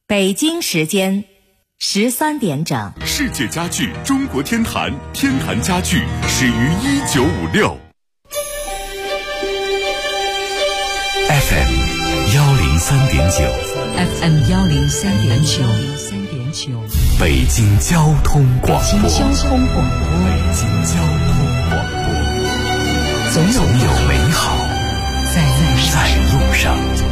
北京时间13点整。 世界家具中国天坛，天坛家具始于1956。FM 103.9 FM 103.9， 北京交通广播。 北京交通广播，总有美好在路上。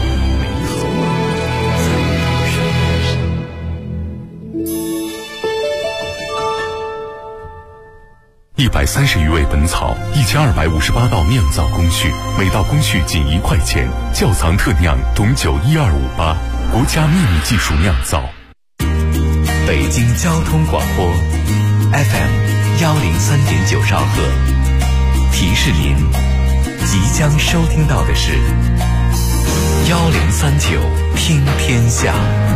130余味本草，1258道酿造工序，每道工序仅1块钱。窖藏特酿董酒12588，国家秘密技术酿造。 北京交通广播 FM 103.9兆赫，提示您即将收听到的是1039听天下。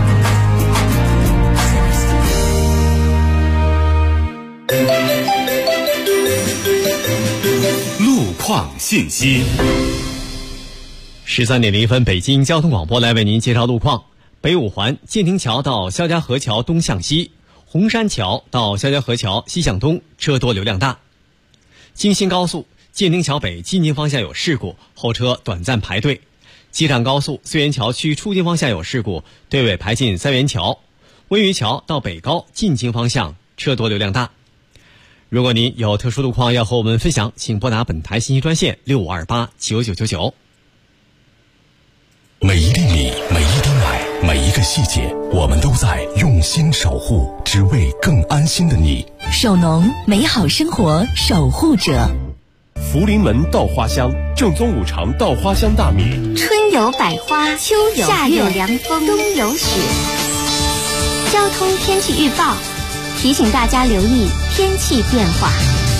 路况信息。 13点01分，北京交通广播来为您介绍路况。北五环建亭桥到肖家河桥东向西，红山桥到肖家河桥西向东车多流量大。京新高速建亭桥北进京方向有事故，后车短暂排队。机场高速淞源桥区出京方向有事故，队尾排进三元桥。温榆桥到北高进京方向车多流量大。如果您有特殊路况要和我们分享，请拨打本台信息专线65289999。 每一粒米，每一滴奶，每一个细节，我们都在用心守护，只为更安心的你。 守农，美好生活守护者。 福临门稻花香，正宗五常稻花香大米。 春有百花，秋有夏有凉风，冬有雪。交通天气预报提醒大家留意天气变化。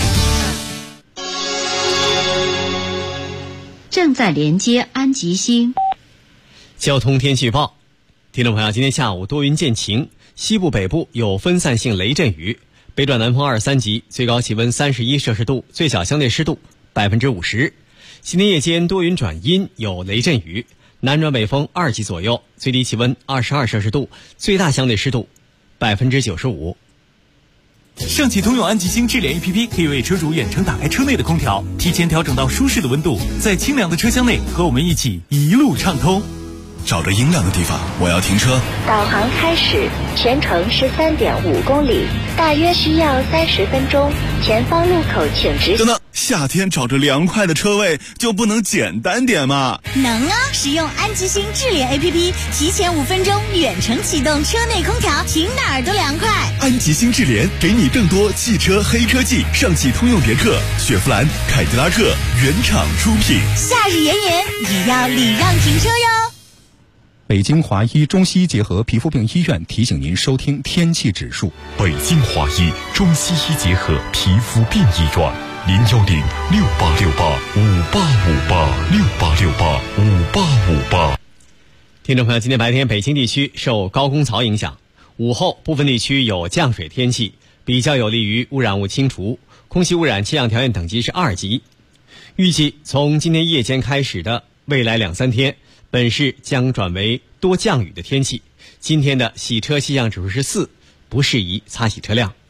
正在连接安吉星。 交通天气预报，听众朋友，今天下午多云见晴，西部北部有分散性雷阵雨，北转南风2、3级，最高气温31摄氏度，最小相对湿度50%。今天夜间多云转阴，有雷阵雨，南转北风2级左右，最低气温22摄氏度，最大相对湿度95%。 上汽通用安吉星智联 APP 可以为车主远程打开车内的空调，提前调整到舒适的温度，在清凉的车厢内和我们一起一路畅通。 找着阴凉的地方，我要停车。 导航开始，全程13.5公里，大约需要30分钟。前方路口请直行。 等等，夏天找着凉快的车位就不能简单点吗？ 能啊！使用安吉星智联 APP， 提前5分钟远程启动车内空调，停哪儿都凉快。 安吉星智联给你更多汽车黑科技，上汽通用别克、雪佛兰、凯迪拉克原厂出品。 夏日炎炎也要礼让停车哟。 北京华医中西医结合皮肤病医院提醒您收听天气指数。 北京华医中西医结合皮肤病医院，0106868585858，685858。 听众朋友，今天白天北京地区受高空槽影响，午后部分地区有降水天气，比较有利于污染物清除，空气污染气象条件等级是2级。预计从今天夜间开始的未来2、3天，本市将转为多降雨的天气。今天的洗车气象指数是4，不适宜擦洗车辆。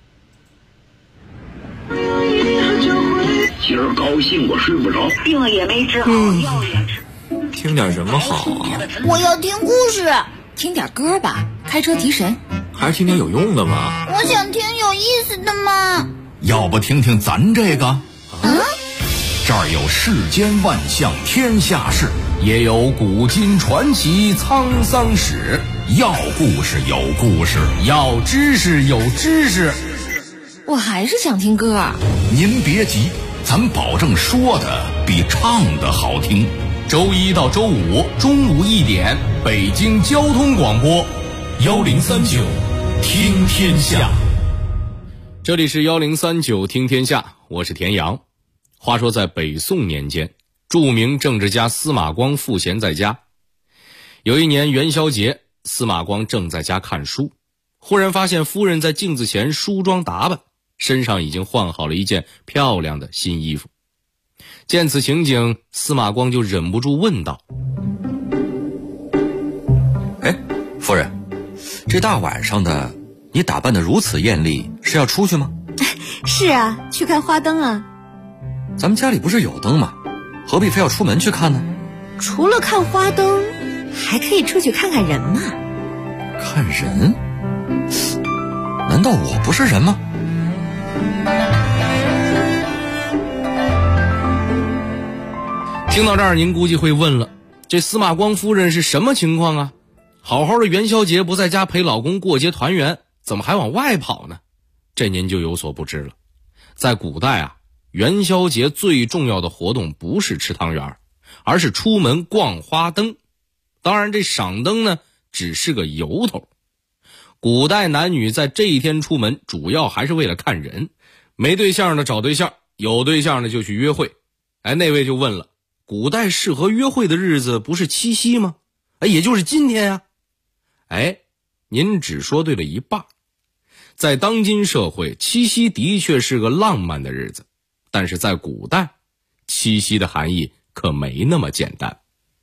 今儿高兴我睡不着， 病也没治好，药也吃。 听点什么好啊？ 我要听故事。听点歌吧，开车提神。 还是听点有用的吧。 我想听有意思的嘛。 要不听听咱这个？这儿有世间万象天下事，也有古今传奇沧桑史。要故事有故事，要知识有知识。 我还是想听歌。 您别急，咱保证说的比唱的好听。周1到周5中午1点，北京交通广播1039听天下。 这里是1039听天下，我是田阳。话说在北宋年间，著名政治家司马光赋闲在家。有一年元宵节，司马光正在家看书，忽然发现夫人在镜子前梳妆打扮，身上已经换好了一件漂亮的新衣服。见此情景，司马光就忍不住问道： 夫人， 这大晚上的，你打扮得如此艳丽，是要出去吗？ 是啊，去看花灯啊。 咱们家里不是有灯吗？何必非要出门去看呢？ 除了看花灯，还可以出去看看人嘛。 看人？难道我不是人吗？ 听到这儿，您估计会问了，这司马光夫人是什么情况啊？好好的元宵节不在家陪老公过节团圆，怎么还往外跑呢？这您就有所不知了。在古代啊，元宵节最重要的活动不是吃汤圆，而是出门逛花灯。当然这赏灯呢，只是个由头。古代男女在这一天出门，主要还是为了看人。没对象的找对象，有对象的就去约会。那位就问了，古代适合约会的日子不是七夕吗？也就是今天啊。您只说对了一半。在当今社会，七夕的确是个浪漫的日子，但是在古代，七夕的含义可没那么简单。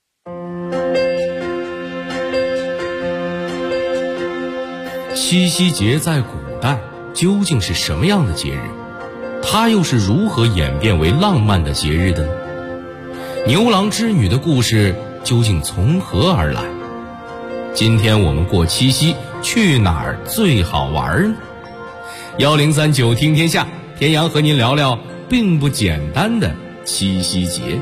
七夕节在古代究竟是什么样的节日？它又是如何演变为浪漫的节日的呢？牛郎织女的故事究竟从何而来？今天我们过七夕，去哪儿最好玩呢？1039听天下，田阳和您聊聊并不简单的七夕节。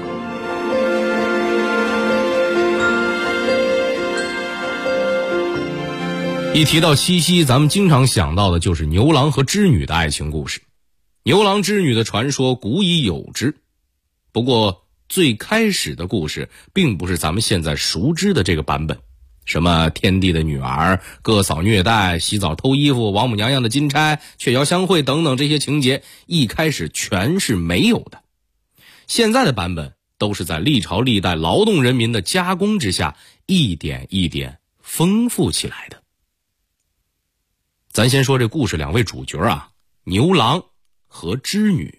一提到七夕，咱们经常想到的就是牛郎和织女的爱情故事。牛郎织女的传说古已有之，不过最开始的故事并不是咱们现在熟知的这个版本，什么天帝的女儿、哥嫂虐待、洗澡偷衣服、王母娘娘的金钗、鹊桥相会等等这些情节，一开始全是没有的。现在的版本都是在历朝历代劳动人民的加工之下，一点一点丰富起来的。咱先说这故事两位主角啊，牛郎和织女。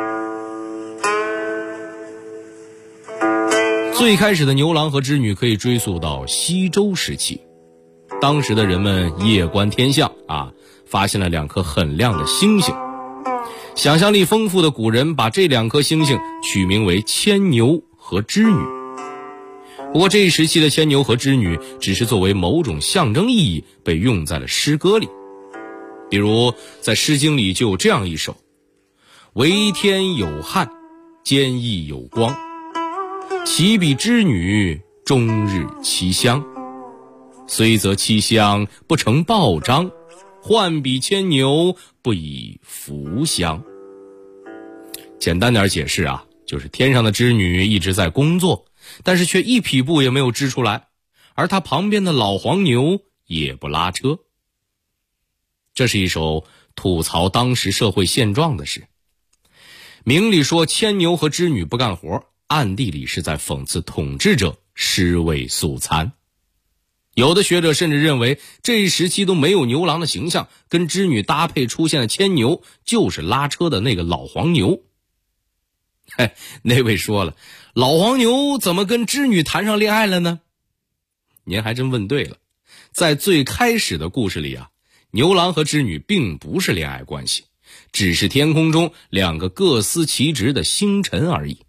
最开始的牛郎和织女可以追溯到西周时期，当时的人们夜观天象啊，发现了两颗很亮的星星。想象力丰富的古人把这两颗星星取名为牵牛和织女。不过这一时期的牵牛和织女只是作为某种象征意义被用在了诗歌里。比如在诗经里就有这样一首：惟天有汉，兼羿有光，其比织女，终日其香。虽则其香不成报章，换比牵牛，不以福香。简单点解释啊，就是天上的织女一直在工作，但是却一匹布也没有织出来，而她旁边的老黄牛也不拉车。这是一首吐槽当时社会现状的诗。明里说牵牛和织女不干活，暗地里是在讽刺统治者尸位素餐。有的学者甚至认为这一时期都没有牛郎的形象，跟织女搭配出现的牵牛就是拉车的那个老黄牛。那位说了，老黄牛怎么跟织女谈上恋爱了呢？您还真问对了，在最开始的故事里啊，牛郎和织女并不是恋爱关系，只是天空中两个各司其职的星辰而已。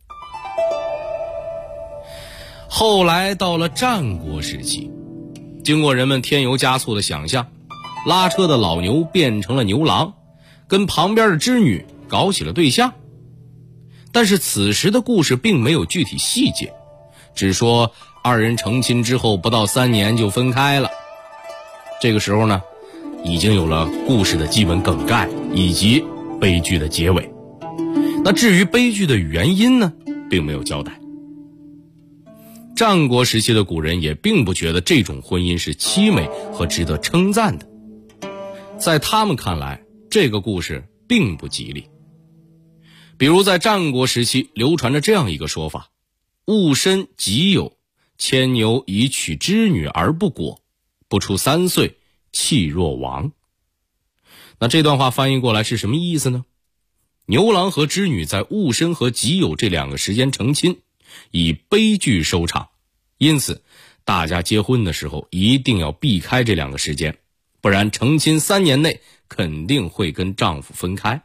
后来到了战国时期，经过人们添油加醋的想象，拉车的老牛变成了牛郎，跟旁边的织女搞起了对象。但是此时的故事并没有具体细节，只说二人成亲之后不到3年就分开了。这个时候呢，已经有了故事的基本梗概以及悲剧的结尾。那至于悲剧的原因呢，并没有交代。战国时期的古人也并不觉得这种婚姻是凄美和值得称赞的，在他们看来，这个故事并不吉利。比如在战国时期流传着这样一个说法：戊申己酉，牵牛以娶织女而不果，不出3岁，气若亡。那这段话翻译过来是什么意思呢？牛郎和织女在戊申和己酉这2个时间成亲，以悲剧收场，因此大家结婚的时候一定要避开这2个时间， 不然成亲3年内肯定会跟丈夫分开。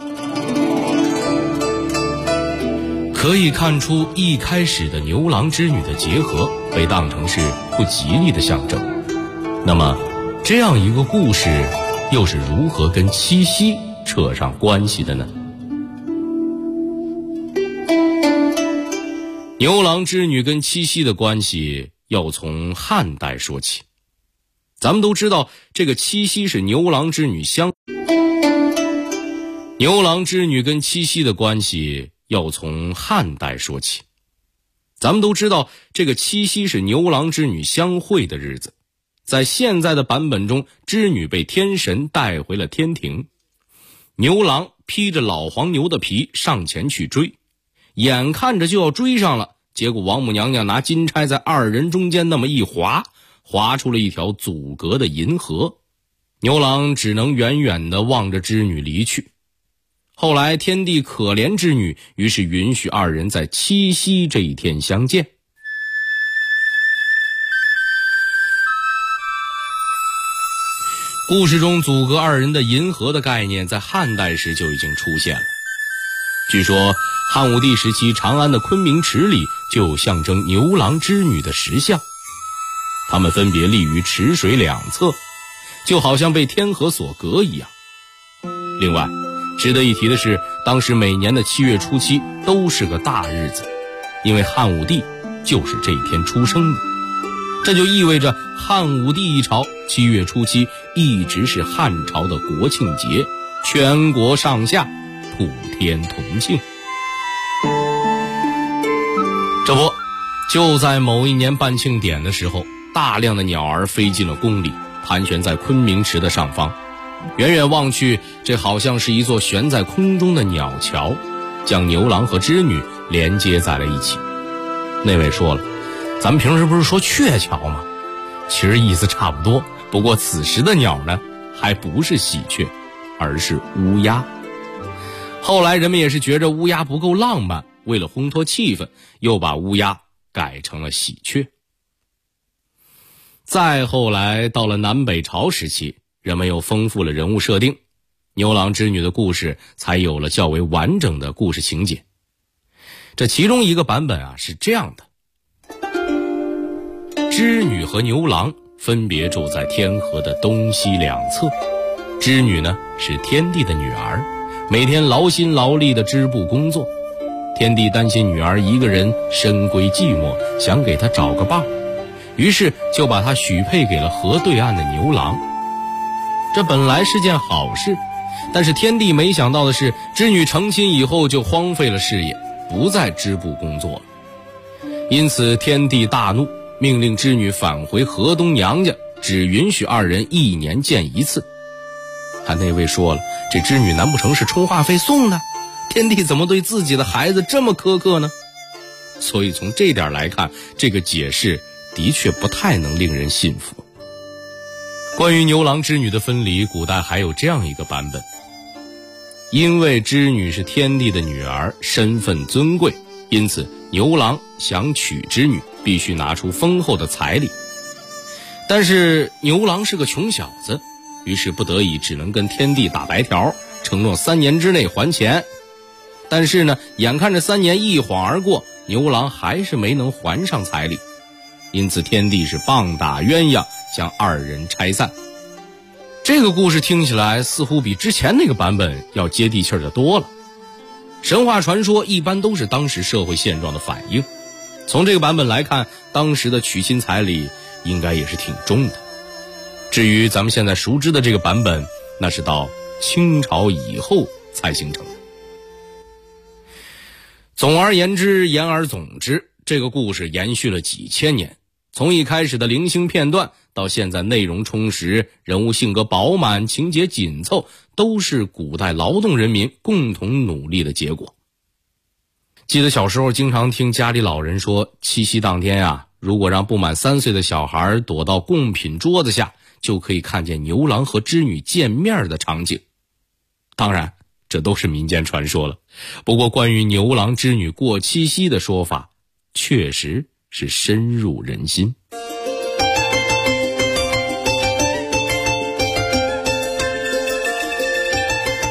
可以看出，一开始的牛郎织女的结合被当成是不吉利的象征。那么，这样一个故事又是如何跟七夕扯上关系的呢？牛郎织女跟七夕的关系要从汉代说起。咱们都知道，这个七夕是牛郎织女牛郎织女跟七夕的关系要从汉代说起。咱们都知道，这个七夕是牛郎织女相会的日子。在现在的版本中，织女被天神带回了天庭，牛郎披着老黄牛的皮上前去追，眼看着就要追上了，结果王母娘娘拿金钗在2人中间那么一划出了一条阻隔的银河，牛郎只能远远地望着织女离去。后来天帝可怜织女，于是允许2人在七夕这一天相见。故事中阻隔2人的银河的概念在汉代时就已经出现了。据说汉武帝时期长安的昆明池里就有象征牛郎织女的石像，它们分别立于池水两侧，就好像被天河所隔一样。另外值得一提的是，当时每年的7月初7都是个大日子，因为汉武帝就是这一天出生的。这就意味着汉武帝一朝7月初7一直是汉朝的国庆节，全国上下普天同庆。这不，就在某一年办庆典的时候，大量的鸟儿飞进了宫里，盘旋在昆明池的上方。远远望去，这好像是一座悬在空中的鸟桥，将牛郎和织女连接在了一起。那位说了，咱们平时不是说鹊桥吗？其实意思差不多，不过此时的鸟呢，还不是喜鹊，而是乌鸦。后来人们也是觉着乌鸦不够浪漫，为了烘托气氛，又把乌鸦改成了喜鹊。再后来到了南北朝时期，人们又丰富了人物设定，牛郎织女的故事才有了较为完整的故事情节。这其中一个版本是这样的：织女和牛郎分别住在天河的东西两侧。织女呢是天帝的女儿，每天劳心劳力的织布工作。天帝担心女儿一个人深闺寂寞，想给她找个伴，于是就把她许配给了河对岸的牛郎。这本来是件好事，但是天帝没想到的是，织女成亲以后就荒废了事业，不再织布工作了。因此天帝大怒，命令织女返回河东娘家，只允许2人1年见一次。那位说了，这织女难不成是充话费送的？天帝怎么对自己的孩子这么苛刻呢？所以从这点来看，这个解释的确不太能令人信服。关于牛郎织女的分离，古代还有这样一个版本：因为织女是天帝的女儿，身份尊贵，因此牛郎想娶织女必须拿出丰厚的彩礼。但是牛郎是个穷小子，于是不得已只能跟天帝打白条，承诺3年之内还钱。但是呢，眼看着3年一晃而过，牛郎还是没能还上彩礼，因此天帝是棒打鸳鸯，将2人拆散。这个故事听起来似乎比之前那个版本要接地气的多了。神话传说一般都是当时社会现状的反应，从这个版本来看，当时的娶亲彩礼应该也是挺重的。至于咱们现在熟知的这个版本，那是到清朝以后才形成的。总而言之，言而总之，这个故事延续了几千年，从一开始的零星片段到现在内容充实，人物性格饱满，情节紧凑，都是古代劳动人民共同努力的结果。记得小时候经常听家里老人说，七夕当天如果让不满3岁的小孩躲到贡品桌子下，就可以看见牛郎和织女见面的场景。当然这都是民间传说了，不过关于牛郎织女过七夕的说法确实是深入人心。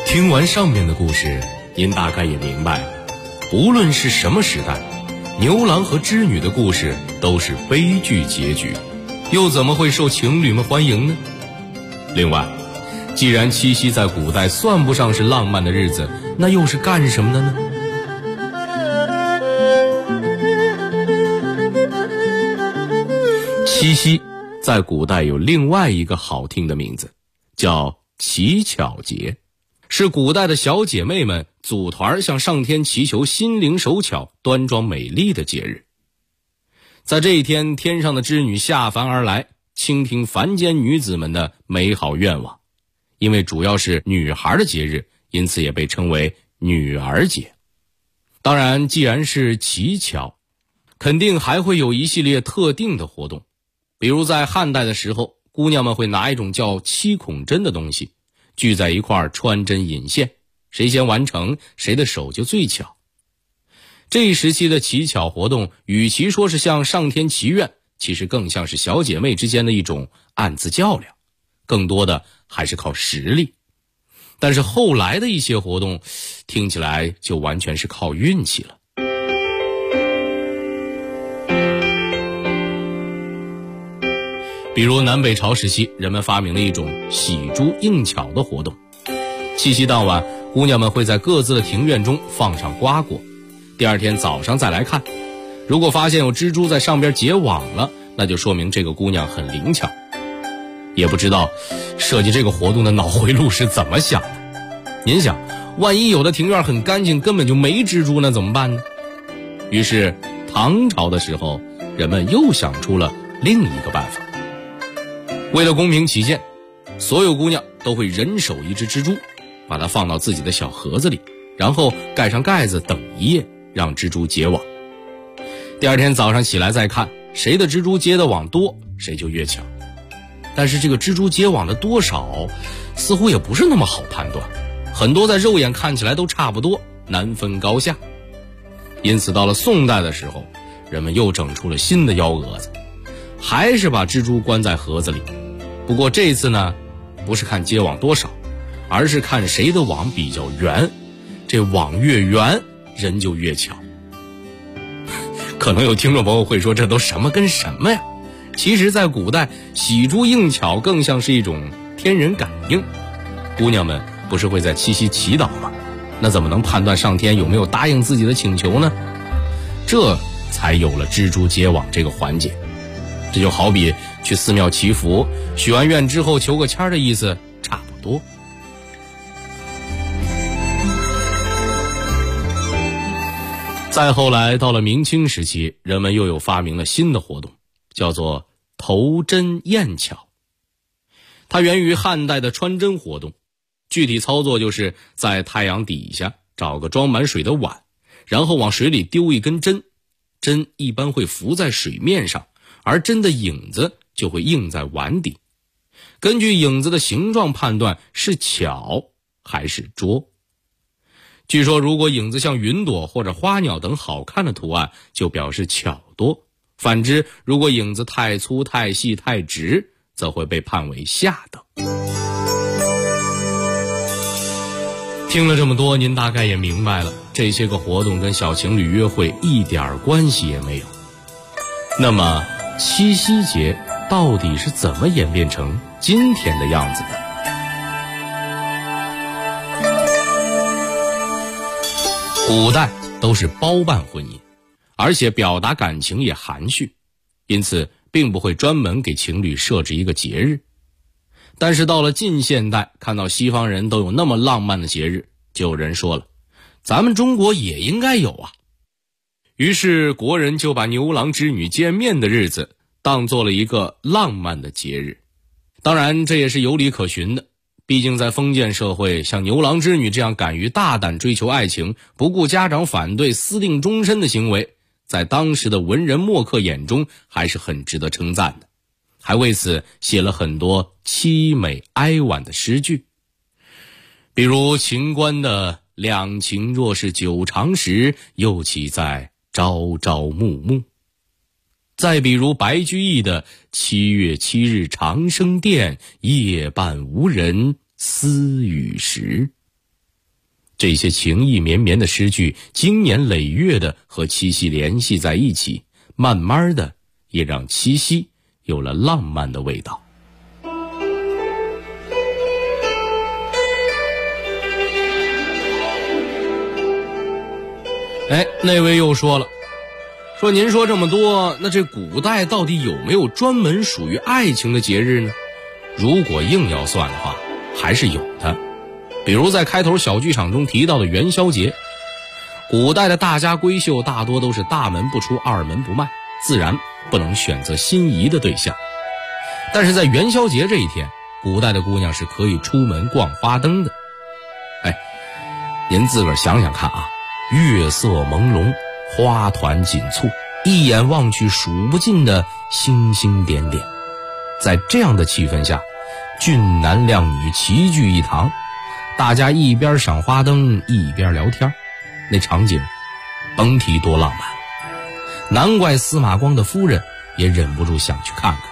听完上面的故事，您大概也明白了，无论是什么时代，牛郎和织女的故事都是悲剧结局，又怎么会受情侣们欢迎呢？另外，既然七夕在古代算不上是浪漫的日子，那又是干什么的呢？七夕在古代有另外一个好听的名字，叫乞巧节，是古代的小姐妹们组团向上天祈求心灵手巧、端庄美丽的节日。在这一天，天上的织女下凡而来，倾听凡间女子们的美好愿望。因为主要是女孩的节日，因此也被称为女儿节。当然，既然是乞巧，肯定还会有一系列特定的活动。比如在汉代的时候，姑娘们会拿一种叫七孔针的东西，聚在一块穿针引线，谁先完成，谁的手就最巧。这一时期的乞巧活动，与其说是向上天祈愿，其实更像是小姐妹之间的一种暗自较量，更多的还是靠实力。但是后来的一些活动，听起来就完全是靠运气了。比如南北朝时期，人们发明了一种喜猪应巧的活动。七夕当晚，姑娘们会在各自的庭院中放上瓜果，第二天早上再来看，如果发现有蜘蛛在上边结网了，那就说明这个姑娘很灵巧。也不知道设计这个活动的脑回路是怎么想的。您想，万一有的庭院很干净，根本就没蜘蛛，那怎么办呢？于是唐朝的时候，人们又想出了另一个办法。为了公平起见，所有姑娘都会人手一只蜘蛛，把它放到自己的小盒子里，然后盖上盖子等一夜，让蜘蛛结网。第二天早上起来再看，谁的蜘蛛结的网多，谁就越巧。但是这个蜘蛛结网的多少似乎也不是那么好判断，很多在肉眼看起来都差不多，难分高下。因此到了宋代的时候，人们又整出了新的幺蛾子，还是把蜘蛛关在盒子里。不过这次呢，不是看结网多少，而是看谁的网比较圆，这网越圆，人就越巧。可能有听众朋友会说，这都什么跟什么呀？其实在古代，喜猪应巧更像是一种天人感应。姑娘们不是会在七夕祈祷吗？那怎么能判断上天有没有答应自己的请求呢？这才有了蜘蛛结网这个环节。这就好比去寺庙祈福，许完愿之后求个签的意思差不多。再后来到了明清时期，人们又有发明了新的活动，叫做投针验巧。它源于汉代的穿针活动，具体操作就是在太阳底下找个装满水的碗，然后往水里丢一根针，针一般会浮在水面上，而针的影子就会映在碗底。根据影子的形状判断是巧还是拙。据说如果影子像云朵或者花鸟等好看的图案，就表示巧多。反之，如果影子太粗、太细、太直，则会被判为下等。听了这么多，您大概也明白了，这些个活动跟小情侣约会一点关系也没有。那么七夕节到底是怎么演变成今天的样子的？古代都是包办婚姻，而且表达感情也含蓄，因此并不会专门给情侣设置一个节日。但是到了近现代，看到西方人都有那么浪漫的节日，就有人说了，咱们中国也应该有啊。于是国人就把牛郎织女见面的日子当做了一个浪漫的节日。当然这也是有理可循的，毕竟在封建社会，像牛郎织女这样敢于大胆追求爱情，不顾家长反对，私定终身的行为，在当时的文人墨客眼中还是很值得称赞的，还为此写了很多凄美哀婉的诗句。比如秦观的两情若是久长时，又岂在朝朝暮暮。再比如白居易的7月7日长生殿，夜半无人私语时。 这些情意绵绵的诗句，经年累月的和七夕联系在一起，慢慢的也让七夕有了浪漫的味道。那位又说了，说您说这么多，那这古代到底有没有专门属于爱情的节日呢？如果硬要算的话，还是有的。比如在开头小剧场中提到的元宵节，古代的大家闺秀大多都是大门不出二门不迈，自然不能选择心仪的对象。但是在元宵节这一天，古代的姑娘是可以出门逛花灯的。您自个儿想想看啊，月色朦胧，花团锦簇，一眼望去数不尽的星星点点。在这样的气氛下，俊男靓女齐聚一堂，大家一边赏花灯一边聊天，那场景甭提多浪漫。难怪司马光的夫人也忍不住想去看看。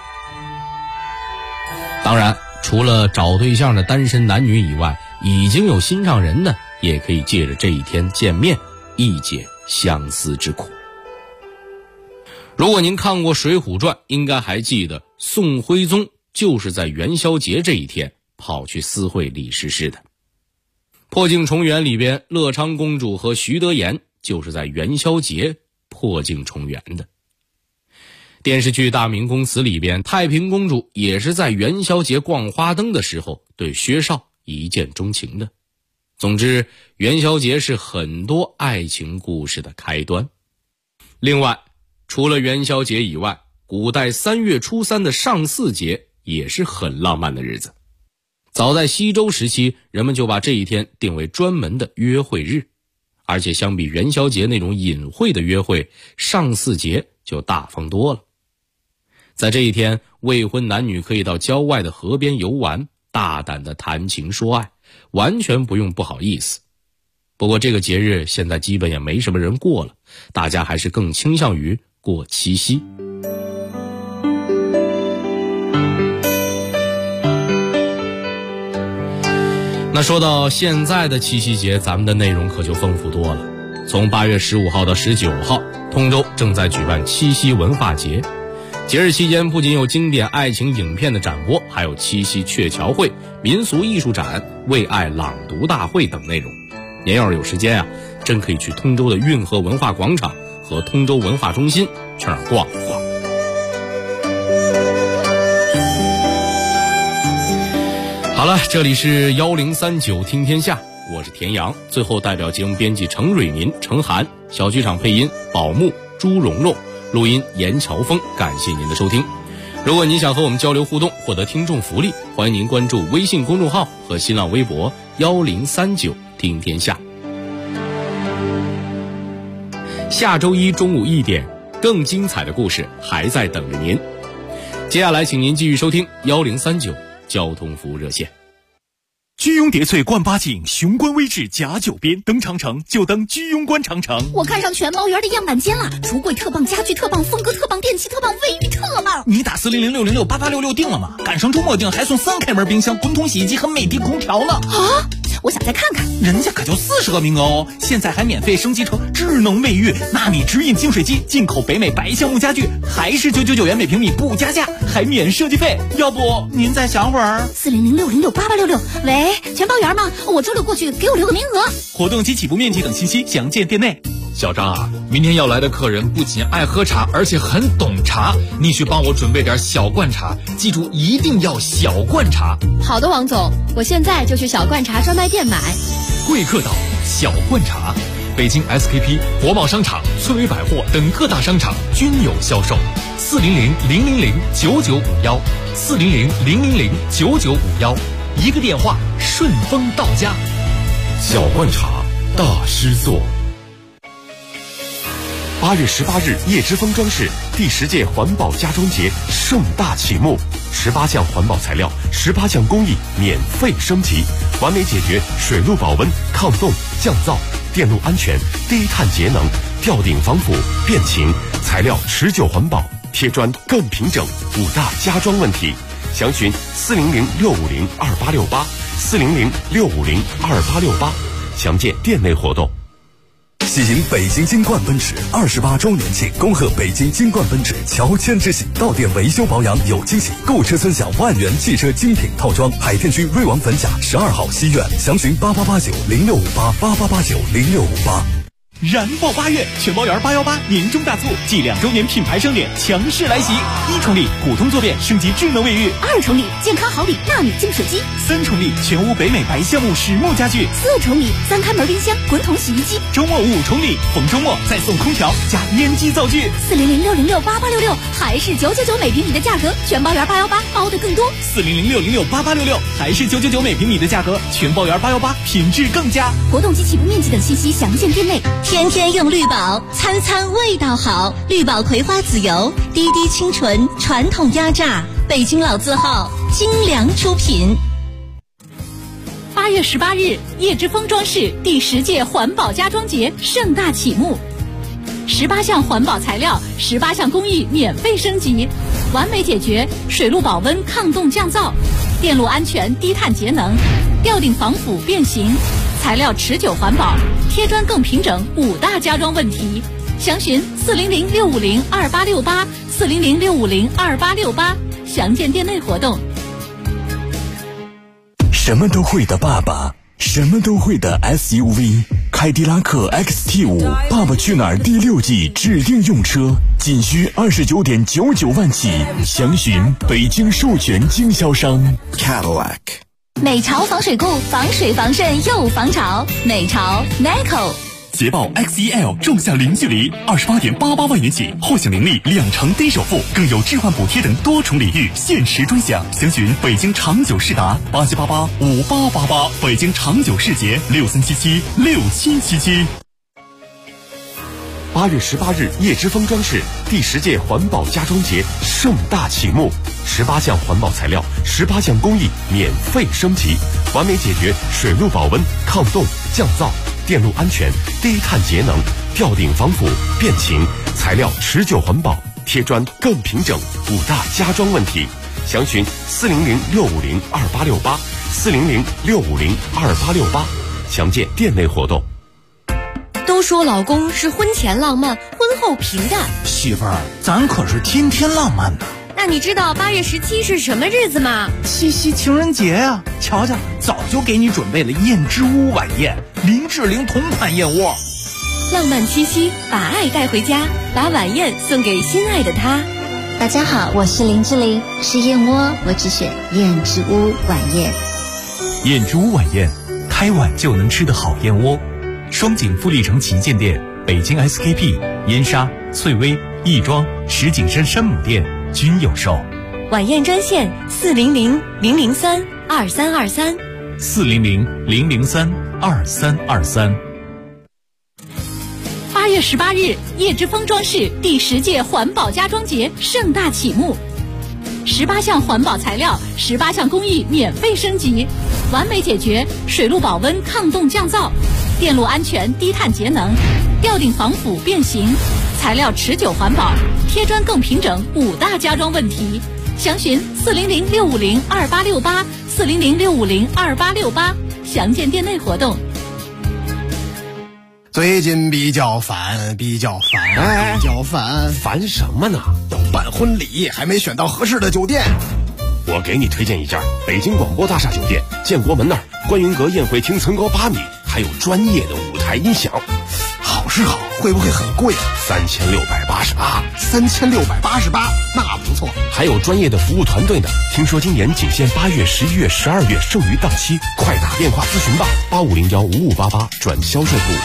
当然，除了找对象的单身男女以外，已经有心上人的也可以借着这一天见面，一解相思之苦。如果您看过《水浒传》，应该还记得宋徽宗就是在元宵节这一天跑去私会李师师的。《破镜重圆》里边，乐昌公主和徐德言就是在元宵节破镜重圆的。电视剧《大明宫词》里边，太平公主也是在元宵节逛花灯的时候对薛绍一见钟情的。总之，元宵节是很多爱情故事的开端。另外，除了元宵节以外，古代3月初3的上巳节也是很浪漫的日子。早在西周时期，人们就把这一天定为专门的约会日，而且相比元宵节那种隐晦的约会，上巳节就大方多了。在这一天，未婚男女可以到郊外的河边游玩，大胆的谈情说爱，完全不用不好意思。不过这个节日现在基本也没什么人过了，大家还是更倾向于过七夕。那说到现在的七夕节，咱们的内容可就丰富多了。从8月15号到19号，通州正在举办七夕文化节。节日期间不仅有经典爱情影片的展播，还有七夕鹊桥会、民俗艺术展、为爱朗读大会等内容。您要是有时间啊，真可以去通州的运河文化广场和通州文化中心去那儿逛一逛。好了，这里是1039听天下，我是田阳。最后代表节目编辑程蕊民、程涵，小剧场配音宝木、朱蓉蓉，录音严乔峰，感谢您的收听。如果您想和我们交流互动，获得听众福利，欢迎您关注微信公众号和新浪微博1039听天下。下周一中午1点，更精彩的故事还在等着您。接下来请您继续收听1039交通服务热线。 居庸叠翠冠八景，雄关微志甲9边，登长城就登居庸关长城。 我看上全猫园的样板间了，橱柜特棒，家具特棒，风格特棒，电器特棒，卫浴特棒。 你打40060688866定了吗？赶上周末定还送3开门冰箱、滚筒洗衣机和美的空调呢。 啊！我想再看看， 人家可就40个名额哦！现在还免费升级成智能卫浴、纳米直饮净水机，进口北美白橡木家具，还是999元每平米不加价，还免设计费。要不您再想会儿 ？40060688866，喂，全包园吗？我周六过去，给我留个名额。 活动及起步面积等信息详见店内。 小张啊，明天要来的客人不仅爱喝茶，而且很懂茶，你去帮我准备点小罐茶，记住一定要小罐茶。 好的，王总，我现在就去小罐茶专卖店买。 贵客岛小罐茶，北京 SKP、国贸商场、村委百货等各大商场均有销售。400-000-9951，400-000-9951，一个电话顺丰到家。 小罐茶大师座。8月18日，叶之峰装饰第10届环保家装节盛大启幕，18项环保材料，18项工艺免费升级，完美解决水路保温、抗冻、降噪、电路安全、低碳节能、吊顶防腐、变形，材料持久环保，贴砖更平整，5大家装问题。详询400-650-2868，400-650-2868。 详见店内活动。 喜迎北京金冠奔驰28周年庆，恭贺北京金冠奔驰乔迁之喜，到店维修保养有惊喜，购车尊享万元汽车精品套装。海淀区瑞王粉甲12号西苑，详询8889065888890658。 燃爆8月，全包圆818年终大促，继2周年品牌盛典强势来袭！1重礼普通坐便升级智能卫浴 ，2重礼健康好礼纳米净水机 ，3重礼全屋北美白橡木实木家具 ，4重礼3开门冰箱、滚筒洗衣机。 周末5重礼，逢周末再送空调加烟机灶具。 400-606-8866，还是999每平米的价格，全包圆818包的更多。 400-606-8866，还是999每平米的价格，全包圆818品质更佳。 活动及起步面积等信息详见店内。 天天用绿宝，餐餐味道好。绿宝葵花籽油，滴滴清纯，传统压榨，北京老字号，精良出品。 8月18日，叶之峰装饰第10届环保家装节盛大启幕，18项环保材料，18项工艺免费升级，完美解决水路保温、抗冻降噪、电路安全、低碳节能、吊顶防腐变形、材料持久环保、贴砖更平整5大家装问题。详询400-650-2868，400-650-2868，详见店内活动。 什么都会的爸爸，什么都会的 SUV， 凯迪拉克 XT5 爸爸去哪儿第6季指定用车，仅需29.99万起，详询北京授权经销商 Cadillac。 美潮防水固，防水防渗又防潮，美潮 NICO。 捷豹 XEL 仲夏零距离28.88万元起，或享零利2成低首付，更有置换补贴等多重礼遇，限时专享。详询北京长久世达87885888，北京长久世捷63776777。 8月18日，叶之峰装饰第10届环保家装节盛大启幕，18项环保材料，18项工艺免费升级，完美解决水路保温、抗冻、降噪、电路安全、低碳节能、吊顶防腐变形、材料持久环保、贴砖更平整5大家装问题。详询400-650-2868，400-650-2868，详见店内活动。 都说老公是婚前浪漫，婚后平淡。 媳妇儿，咱可是天天浪漫呢。 那你知道8月17是什么日子吗？ 七夕情人节呀！瞧瞧，早就给你准备了燕之屋晚宴，林志玲同款燕窝。 浪漫七夕，把爱带回家，把晚宴送给心爱的他。 大家好，我是林志玲，吃燕窝我只选燕之屋晚宴。 燕之屋晚宴，开碗就能吃的好燕窝。双井富力城旗舰店、北京 SKP、燕莎、翠微、亦庄、石景山山姆店均有售。 晚宴专线400-003-2323。 400-003-2323。 8月18日，叶之峰装饰第10届环保家装节盛大启幕，18项环保材料，18项工艺免费升级，完美解决水路保温、抗冻降噪、电路安全、低碳节能、吊顶防腐变形、材料持久环保、贴砖更平整5大家装问题。详询400-650-2868，400-650-2868，详见店内活动。 最近比较烦， 烦什么呢？ 要办婚礼，还没选到合适的酒店。 我给你推荐一家北京广播大厦酒店，建国门那儿，观云阁宴会厅层高8米，还有专业的舞台音响。 好是好，会不会很贵啊？3688，那不错。 还有专业的服务团队呢。听说今年仅限8月、11月、12月，剩余档期，快打电话咨询吧，85015588转销售部。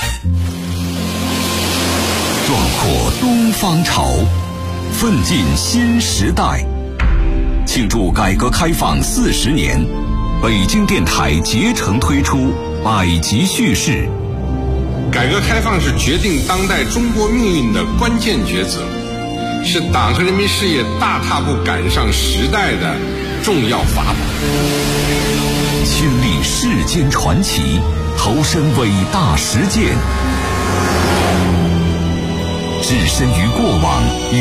壮阔东方潮，奋进新时代。庆祝改革开放40年，北京电台竭诚推出百集叙事。 改革开放是决定当代中国命运的关键抉择，是党和人民事业大踏步赶上时代的重要法宝。 亲历世间传奇，投身伟大实践，置身于过往与